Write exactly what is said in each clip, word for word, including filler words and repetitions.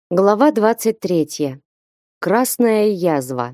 Глава двадцать третья. Красная язва.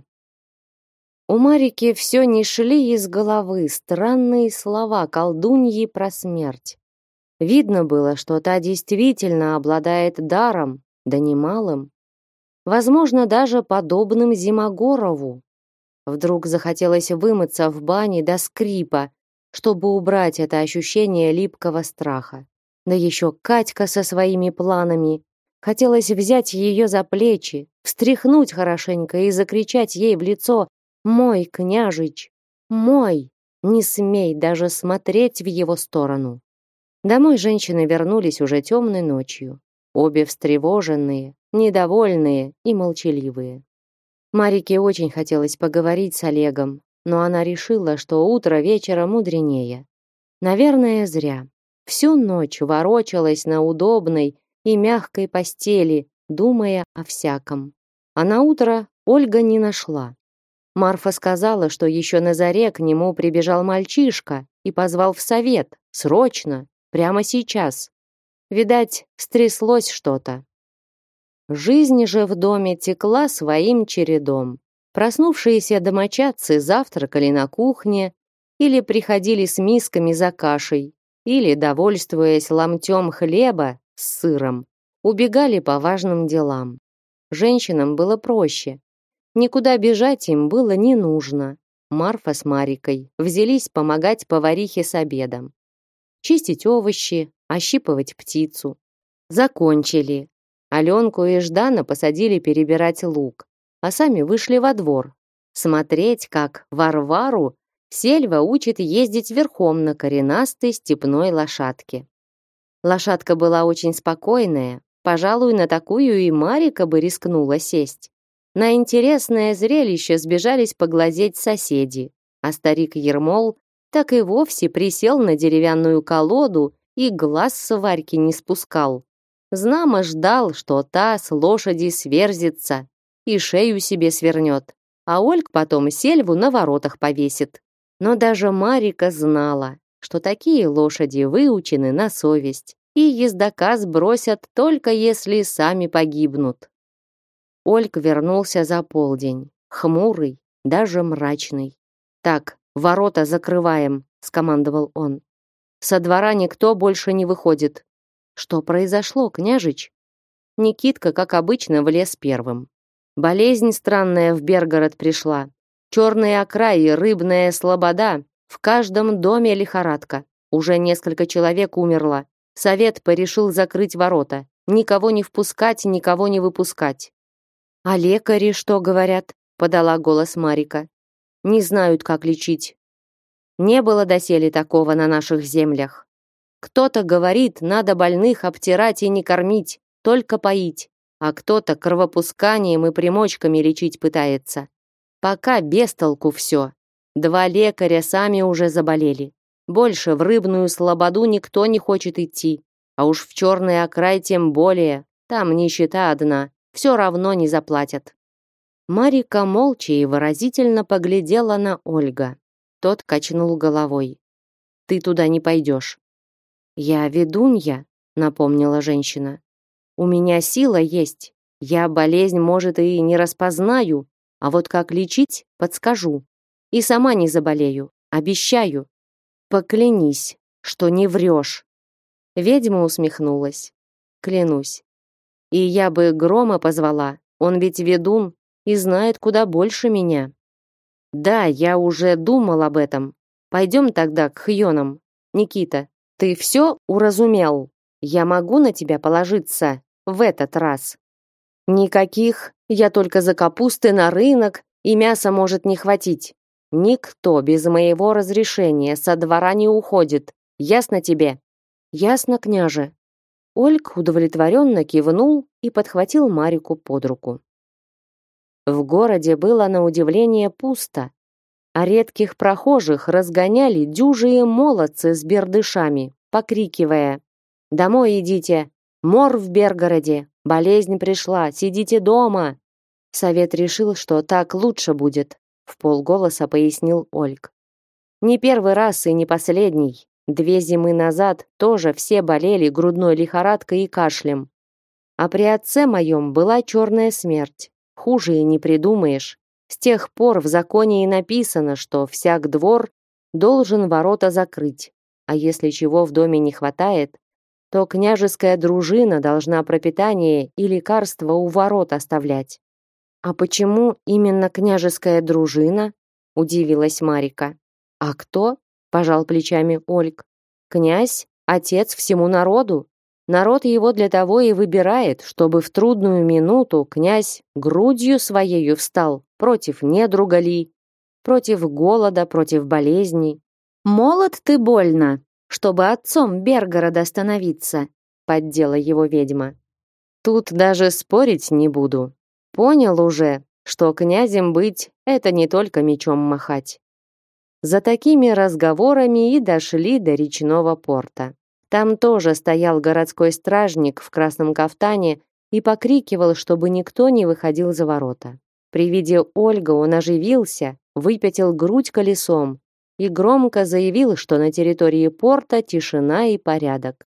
У Марики все не шли из головы странные слова колдуньи про смерть. Видно было, что та действительно обладает даром, да немалым. Возможно, даже подобным Зимогорову. Вдруг захотелось вымыться в бане до скрипа, чтобы убрать это ощущение липкого страха. Да еще Катька со своими планами. Хотелось взять ее за плечи, встряхнуть хорошенько и закричать ей в лицо: «Мой княжич! Мой! Не смей даже смотреть в его сторону!» Домой женщины вернулись уже темной ночью. Обе встревоженные, недовольные и молчаливые. Марике очень хотелось поговорить с Олегом, но она решила, что утро вечера мудренее. Наверное, зря. Всю ночь ворочалась на удобной и мягкой постели, думая о всяком. А на утро Ольга не нашла. Марфа сказала, что еще на заре к нему прибежал мальчишка и позвал в совет, срочно, прямо сейчас. Видать, стряслось что-то. Жизнь же в доме текла своим чередом. Проснувшиеся домочадцы завтракали на кухне или приходили с мисками за кашей, или, довольствуясь ломтем хлеба с сыром, убегали по важным делам. Женщинам было проще. Никуда бежать им было не нужно. Марфа с Марикой взялись помогать поварихе с обедом. Чистить овощи, ощипывать птицу. Закончили. Аленку и Ждана посадили перебирать лук, а сами вышли во двор. Смотреть, как Варвару Сельва учит ездить верхом на коренастой степной лошадке. Лошадка была очень спокойная, пожалуй, на такую и Марика бы рискнула сесть. На интересное зрелище сбежались поглазеть соседи, а старик Ермол так и вовсе присел на деревянную колоду и глаз с Варьки не спускал. Знамо ждал, что та с лошади сверзится и шею себе свернет, а Ольг потом Сельву на воротах повесит. Но даже Марика знала, что такие лошади выучены на совесть, и ездока сбросят только если сами погибнут. Ольг вернулся за полдень, хмурый, даже мрачный. «Так, ворота закрываем», — скомандовал он. «Со двора никто больше не выходит». «Что произошло, княжич?» Никитка, как обычно, влез первым. «Болезнь странная в Бергород пришла. Черные окраи, рыбная слобода. В каждом доме лихорадка. Уже несколько человек умерло. Совет порешил закрыть ворота. Никого не впускать, никого не выпускать». «А лекари что говорят?» — подала голос Марика. «Не знают, как лечить. Не было доселе такого на наших землях. Кто-то говорит, надо больных обтирать и не кормить, только поить, а кто-то кровопусканием и примочками лечить пытается. Пока без толку все. Два лекаря сами уже заболели. Больше в рыбную слободу никто не хочет идти. А уж в черный окрай тем более. Там нищета одна. Все равно не заплатят». Марика молча и выразительно поглядела на Ольга. Тот качнул головой. «Ты туда не пойдешь». «Я ведунья», — напомнила женщина. «У меня сила есть. Я болезнь, может, и не распознаю, а вот как лечить, подскажу. И сама не заболею, обещаю». «Поклянись, что не врешь». Ведьма усмехнулась. «Клянусь. И я бы Грома позвала, он ведь ведун и знает куда больше меня». «Да, я уже думал об этом. Пойдем тогда к Хьонам. Никита, ты все уразумел? Я могу на тебя положиться в этот раз?» «Никаких, я только за капусты на рынок, и мяса может не хватить. Никто без моего разрешения со двора не уходит. Ясно тебе?» «Ясно, княже». Ольг удовлетворенно кивнул и подхватил Марику под руку. В городе было на удивление пусто, а редких прохожих разгоняли дюжие молодцы с бердышами, покрикивая: «Домой идите! Мор в Бергороде! Болезнь пришла! Сидите дома!» Совет решил, что так лучше будет, вполголоса пояснил Ольг. «Не первый раз и не последний. Две зимы назад тоже все болели грудной лихорадкой и кашлем. А при отце моем была черная смерть. Хуже и не придумаешь. С тех пор в законе и написано, что всяк двор должен ворота закрыть. А если чего в доме не хватает, то княжеская дружина должна пропитание и лекарства у ворот оставлять. А почему именно княжеская дружина? Удивилась Марика. А кто? Пожал плечами Ольг. Князь, отец всему народу. Народ его для того и выбирает, чтобы в трудную минуту князь грудью своею встал против недруга ли, против голода, против болезней. Молод ты больно, чтобы отцом Бергорода становиться, поддела его ведьма. Тут даже спорить не буду. Понял уже, что князем быть — это не только мечом махать. За такими разговорами и дошли до речного порта. Там тоже стоял городской стражник в красном кафтане и покрикивал, чтобы никто не выходил за ворота. При виде Ольга он оживился, выпятил грудь колесом и громко заявил, что на территории порта тишина и порядок.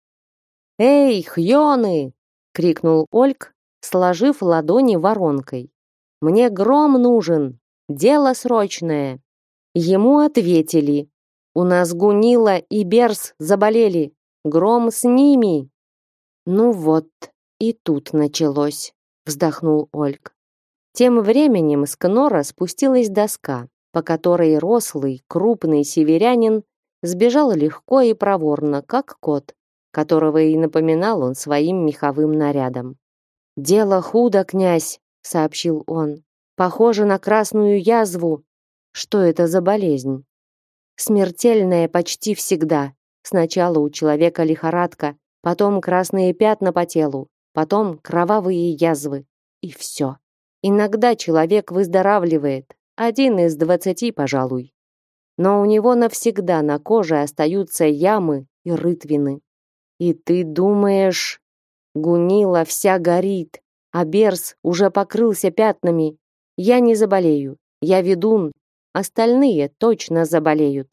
«Эй, хьоны!» — крикнул Ольг, сложив ладони воронкой. «Мне гром нужен! Дело срочное!» Ему ответили: «У нас Гунила и Берс заболели! Гром с ними!» «Ну вот, и тут началось», — вздохнул Ольг. Тем временем с Кнора спустилась доска, по которой рослый, крупный северянин сбежал легко и проворно, как кот, которого и напоминал он своим меховым нарядом. «Дело худо, князь», — сообщил он. «Похоже на красную язву. Что это за болезнь?» «Смертельная почти всегда. Сначала у человека лихорадка, потом красные пятна по телу, потом кровавые язвы. И все. Иногда человек выздоравливает, один из двадцати, пожалуй. Но у него навсегда на коже остаются ямы и рытвины. И ты думаешь, Гунила вся горит, а Берс уже покрылся пятнами. Я не заболею, я ведун, остальные точно заболеют.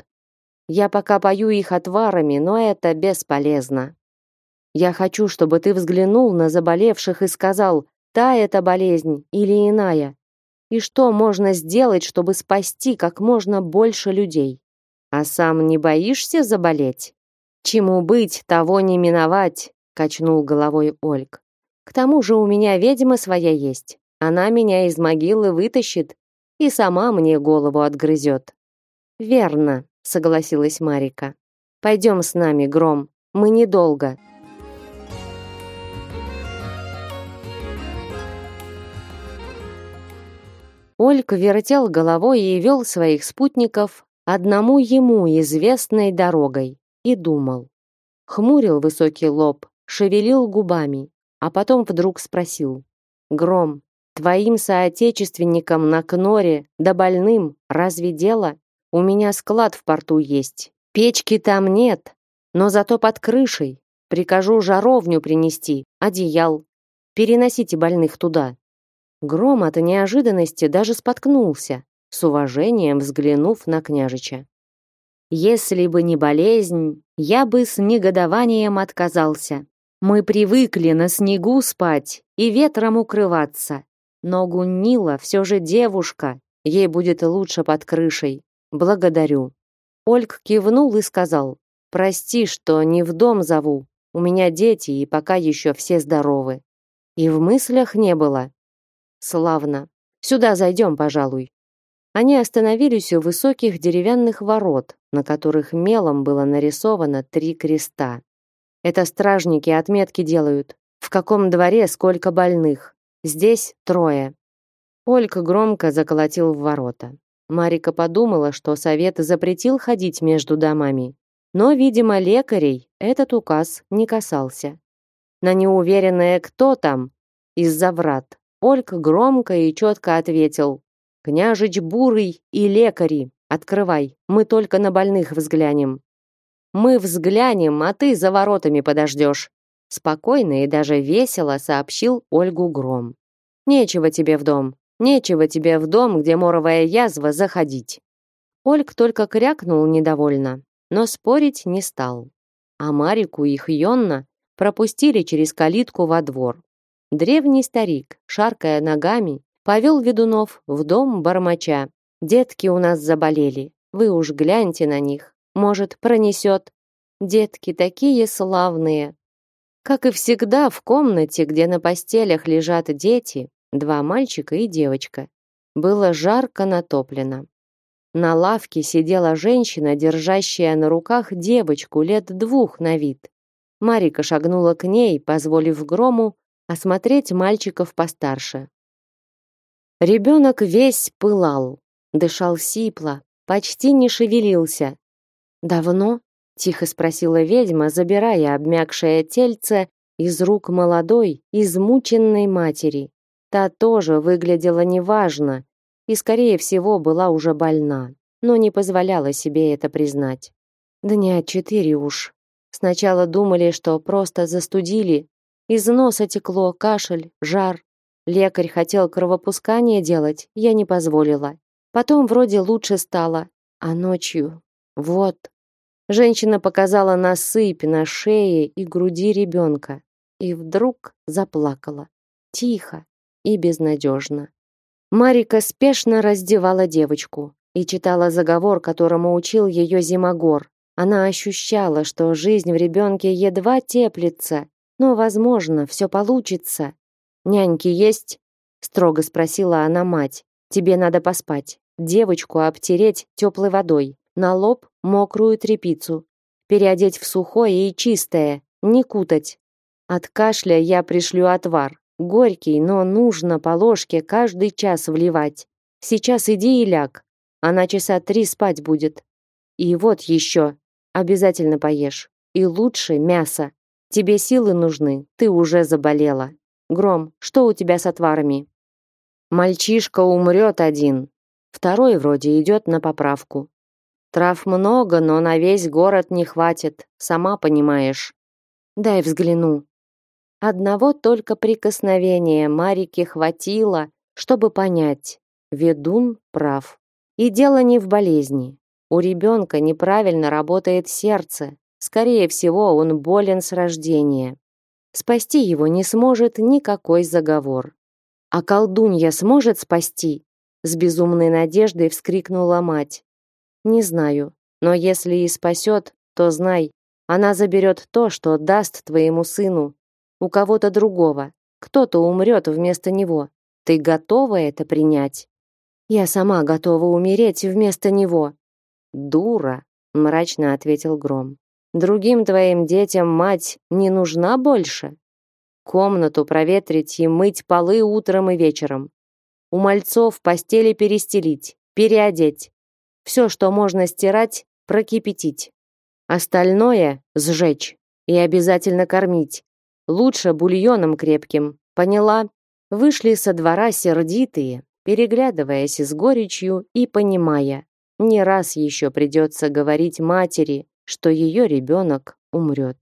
Я пока пою их отварами, но это бесполезно. Я хочу, чтобы ты взглянул на заболевших и сказал, та это болезнь или иная, и что можно сделать, чтобы спасти как можно больше людей. А сам не боишься заболеть? Чему быть, того не миновать, качнул головой Ольг. К тому же у меня ведьма своя есть. Она меня из могилы вытащит и сама мне голову отгрызет. Верно, согласилась Марика. Пойдем с нами, Гром. Мы недолго. Ольг вертел головой и вел своих спутников одному ему известной дорогой и думал. Хмурил высокий лоб, шевелил губами, а потом вдруг спросил: «Гром, твоим соотечественникам на Кноре да больным разве дело? У меня склад в порту есть. Печки там нет, но зато под крышей. Прикажу жаровню принести, одеял. Переносите больных туда». Гром от неожиданности даже споткнулся, с уважением взглянув на княжича. «Если бы не болезнь, я бы с негодованием отказался. Мы привыкли на снегу спать и ветром укрываться. Но Гуннила все же девушка, ей будет лучше под крышей. Благодарю». Ольг кивнул и сказал: «Прости, что не в дом зову. У меня дети, и пока еще все здоровы». И в мыслях не было. Славно. Сюда зайдем, пожалуй. Они остановились у высоких деревянных ворот, на которых мелом было нарисовано три креста. Это стражники отметки делают. В каком дворе сколько больных. Здесь трое. Ольга громко заколотил в ворота. Марика подумала, что совет запретил ходить между домами. Но, видимо, лекарей этот указ не касался. На неуверенное «кто там?» из-за врат Ольг громко и четко ответил: «Княжич Бурый и лекари, открывай, мы только на больных взглянем». «Мы взглянем, а ты за воротами подождешь», спокойно и даже весело сообщил Ольгу Гром. «Нечего тебе в дом, нечего тебе в дом, где моровая язва, заходить». Ольг только крякнул недовольно, но спорить не стал. А Марику и Хьонна пропустили через калитку во двор. Древний старик, шаркая ногами, повел ведунов в дом бормоча. «Детки у нас заболели, вы уж гляньте на них, может, пронесет. Детки такие славные». Как и всегда, в комнате, где на постелях лежат дети, два мальчика и девочка, было жарко натоплено. На лавке сидела женщина, держащая на руках девочку лет двух на вид. Марика шагнула к ней, позволив Грому осмотреть мальчиков постарше. Ребенок весь пылал, дышал сипло, почти не шевелился. «Давно?» — тихо спросила ведьма, забирая обмякшее тельце из рук молодой, измученной матери. Та тоже выглядела неважно и, скорее всего, была уже больна, но не позволяла себе это признать. «Дня четыре уж. Сначала думали, что просто застудили. Из носа текло, кашель, жар. Лекарь хотел кровопускание делать, я не позволила. Потом вроде лучше стало, а ночью... Вот». Женщина показала на сыпь на шее и груди ребенка и вдруг заплакала. Тихо и безнадежно. Марика спешно раздевала девочку и читала заговор, которому учил ее Зимогор. Она ощущала, что жизнь в ребенке едва теплится, но, возможно, все получится. «Няньки есть?» — строго спросила она мать. «Тебе надо поспать. Девочку обтереть теплой водой, на лоб мокрую тряпицу, переодеть в сухое и чистое, не кутать. От кашля я пришлю отвар. Горький, но нужно по ложке каждый час вливать. Сейчас иди и ляг. Она часа три спать будет. И вот еще. Обязательно поешь. И лучше мясо. Тебе силы нужны, ты уже заболела. Гром, что у тебя с отварами?» «Мальчишка умрет один. Второй вроде идет на поправку. Трав много, но на весь город не хватит, сама понимаешь. Дай взгляну». Одного только прикосновения Марике хватило, чтобы понять, ведун прав. И дело не в болезни. У ребенка неправильно работает сердце. Скорее всего, он болен с рождения. Спасти его не сможет никакой заговор. «А колдунья сможет спасти?» С безумной надеждой вскрикнула мать. «Не знаю, но если и спасет, то знай, она заберет то, что даст твоему сыну. У кого-то другого. Кто-то умрет вместо него. Ты готова это принять?» «Я сама готова умереть вместо него». «Дура», — мрачно ответил Гром. «Другим твоим детям мать не нужна больше? Комнату проветрить и мыть полы утром и вечером. У мальцов постели перестелить, переодеть. Все, что можно стирать, прокипятить. Остальное сжечь и обязательно кормить. Лучше бульоном крепким, поняла?» Вышли со двора сердитые, переглядываясь с горечью и понимая, не раз еще придется говорить матери, что ее ребенок умрет.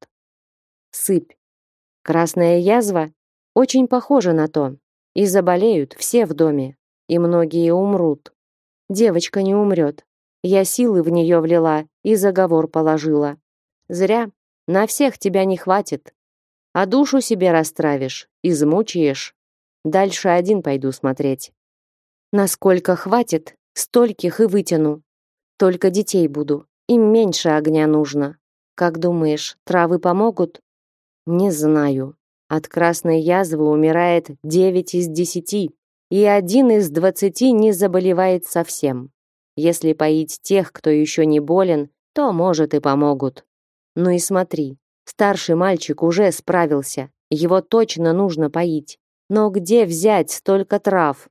Сыпь. Красная язва? Очень похоже на то. И заболеют все в доме, и многие умрут. Девочка не умрет. Я силы в нее влила и заговор положила. Зря. На всех тебя не хватит. А душу себе расстравишь, измучаешь. Дальше один пойду смотреть. Насколько хватит, стольких и вытяну. Только детей буду, им меньше огня нужно. Как думаешь, травы помогут? Не знаю. От красной язвы умирает девять из десяти, и один из двадцати не заболевает совсем. Если поить тех, кто еще не болен, то, может, и помогут. Ну и смотри, старший мальчик уже справился, его точно нужно поить. Но где взять столько трав?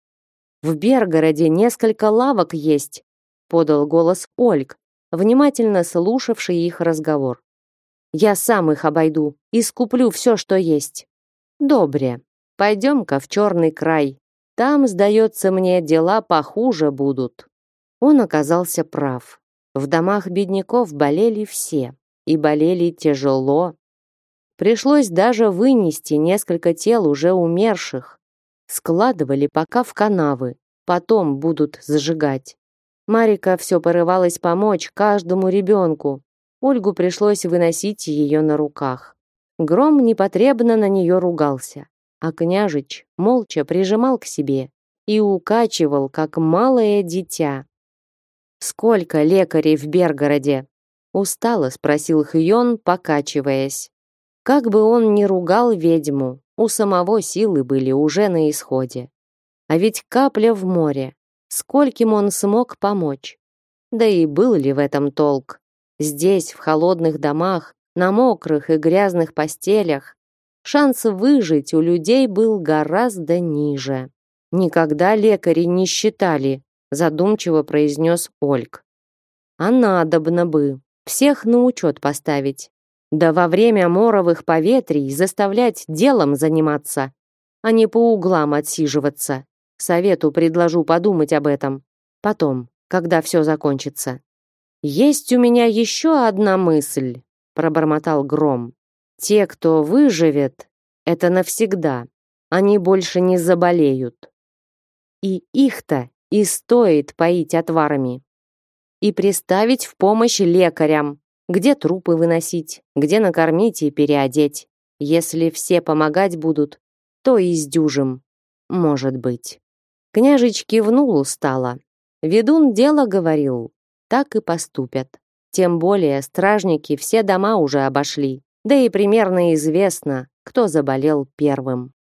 В Бергороде несколько лавок есть, подал голос Ольг, внимательно слушавший их разговор. Я сам их обойду и скуплю все, что есть. Добре, пойдем-ка в черный край. Там, сдается мне, дела похуже будут. Он оказался прав. В домах бедняков болели все, и болели тяжело. Пришлось даже вынести несколько тел уже умерших. Складывали пока в канавы, потом будут сжигать. Марика все порывалась помочь каждому ребенку. Ольгу пришлось выносить ее на руках. Гром непотребно на нее ругался. а княжич молча прижимал к себе и укачивал, как малое дитя. «Сколько лекарей в Бергороде?» Устало спросил Хьон, покачиваясь. Как бы он ни ругал ведьму, у самого силы были уже на исходе. А ведь капля в море. Скольким он смог помочь? Да и был ли в этом толк? Здесь, в холодных домах, на мокрых и грязных постелях, шанс выжить у людей был гораздо ниже. Никогда лекари не считали, задумчиво произнес Ольг. А надобно бы всех на учет поставить. Да во время моровых поветрий заставлять делом заниматься, а не по углам отсиживаться. Совету предложу подумать об этом. Потом, когда все закончится. Есть у меня еще одна мысль, пробормотал Гром. Те, кто выживет, это навсегда. Они больше не заболеют. И их-то и стоит поить отварами. И приставить в помощь лекарям, где трупы выносить, где накормить и переодеть. Если все помогать будут, то и сдюжим, может быть. Княжич кивнул устало. Ведун дело говорил, так и поступят. Тем более стражники все дома уже обошли, да и примерно известно, кто заболел первым.